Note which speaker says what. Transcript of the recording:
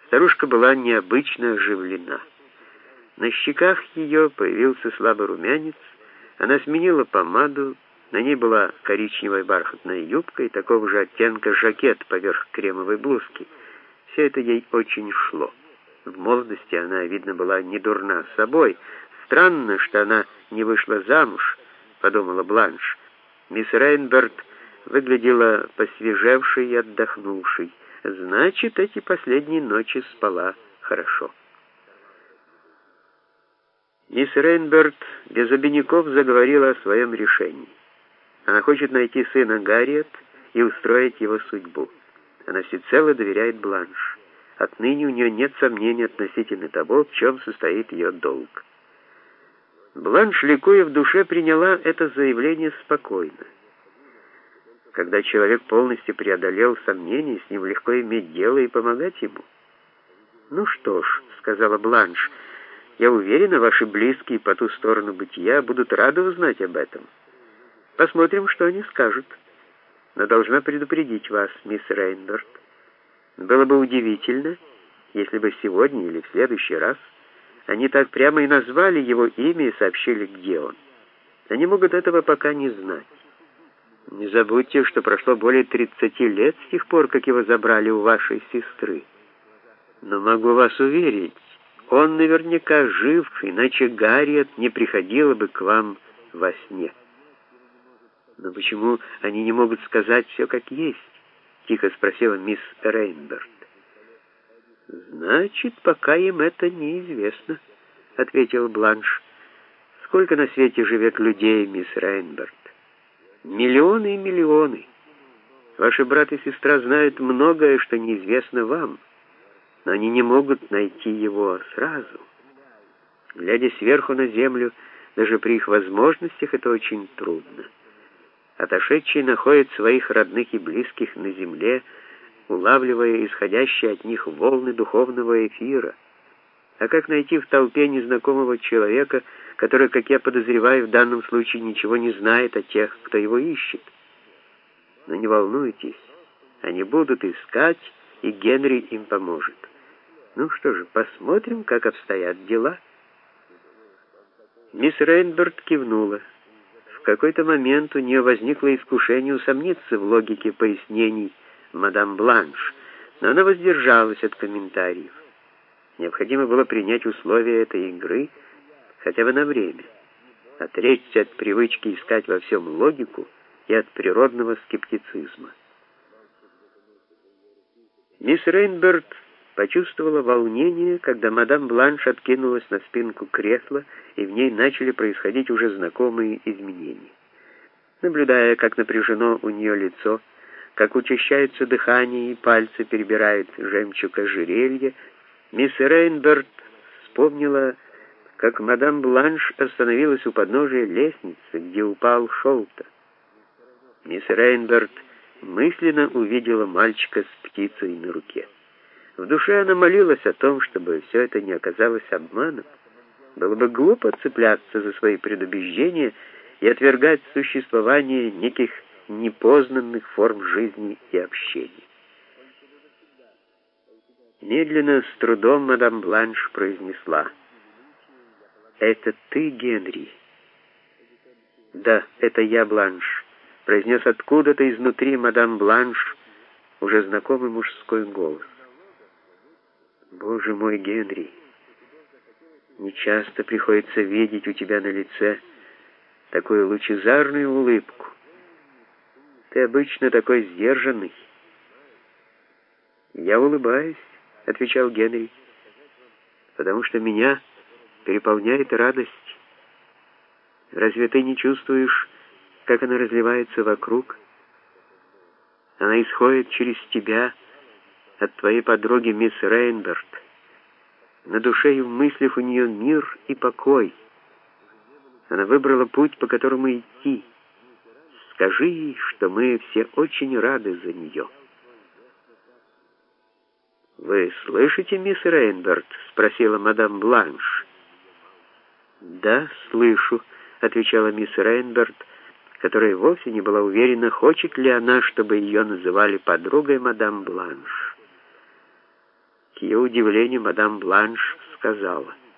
Speaker 1: Старушка была необычно оживлена. На щеках ее появился слабый румянец, она сменила помаду, на ней была коричневая бархатная юбка и такого же оттенка жакет поверх кремовой блузки. Все это ей очень шло. В молодости она, видно, была не дурна собой. Странно, что она не вышла замуж, подумала Бланш. Мисс Рейнберт выглядела посвежевшей и отдохнувшей. Значит, эти последние ночи спала хорошо. Мисс Рейнберт без обиняков заговорила о своем решении. Она хочет найти сына Гарриет и устроить его судьбу. Она всецело доверяет Бланш. Отныне у нее нет сомнений относительно того, в чем состоит ее долг. Бланш, ликуя в душе, приняла это заявление спокойно. Когда человек полностью преодолел сомнения, с ним легко иметь дело и помогать ему. «Ну что ж», — сказала Бланш, — «я уверена, ваши близкие по ту сторону бытия будут рады узнать об этом. Посмотрим, что они скажут. Но должна предупредить вас, мисс Рейнберт. Было бы удивительно, если бы сегодня или в следующий раз они так прямо и назвали его имя и сообщили, где он. Они могут этого пока не знать. Не забудьте, что прошло более 30 лет с тех пор, как его забрали у вашей сестры. Но могу вас уверить, он наверняка жив, иначе Гарриет не приходила бы к вам во сне». «Но почему они не могут сказать все как есть?» — тихо спросила мисс Рейнберт. «Значит, пока им это неизвестно», — ответила Бланш. «Сколько на свете живет людей, мисс Рейнберт? Миллионы и миллионы. Ваши брат и сестра знают многое, что неизвестно вам, но они не могут найти его сразу. Глядя сверху на землю, даже при их возможностях это очень трудно. Отошедшие находят своих родных и близких на земле, улавливая исходящие от них волны духовного эфира. А как найти в толпе незнакомого человека, который, как я подозреваю, в данном случае ничего не знает о тех, кто его ищет? Но не волнуйтесь, они будут искать, и Генри им поможет. Ну что же, посмотрим, как обстоят дела». Мисс Рейнберт кивнула. В какой-то момент у нее возникло искушение усомниться в логике пояснений мадам Бланш, но она воздержалась от комментариев. Необходимо было принять условия этой игры хотя бы на время, отречься от привычки искать во всем логику и от природного скептицизма. Мисс Рейнберт почувствовала волнение, когда мадам Бланш откинулась на спинку кресла, и в ней начали происходить уже знакомые изменения. Наблюдая, как напряжено у нее лицо, как учащается дыхание и пальцы перебирают жемчуг ожерелья, мисс Рейнберт вспомнила, как мадам Бланш остановилась у подножия лестницы, где упал Шолта. Мисс Рейнберт мысленно увидела мальчика с птицей на руке. В душе она молилась о том, чтобы все это не оказалось обманом. Было бы глупо цепляться за свои предубеждения и отвергать существование неких непознанных форм жизни и общения. Медленно, с трудом мадам Бланш произнесла: «Это ты, Генри?» «Да, это я, Бланш», — произнес откуда-то изнутри мадам Бланш уже знакомый мужской голос. «Боже мой, Генри, нечасто приходится видеть у тебя на лице такую лучезарную улыбку. Ты обычно такой сдержанный». «Я улыбаюсь», — отвечал Генри, «потому что меня переполняет радость. Разве ты не чувствуешь, как она разливается вокруг? Она исходит через тебя, от твоей подруги мисс Рейнберт. На душе и в мыслях у нее мир и покой. Она выбрала путь, по которому идти. Скажи ей, что мы все очень рады за нее». «Вы слышите, мисс Рейнберт?» — спросила мадам Бланш. «Да, слышу», — отвечала мисс Рейнберт, которая вовсе не была уверена, хочет ли она, чтобы ее называли подругой мадам Бланш. К ее удивлению, мадам Бланш сказала: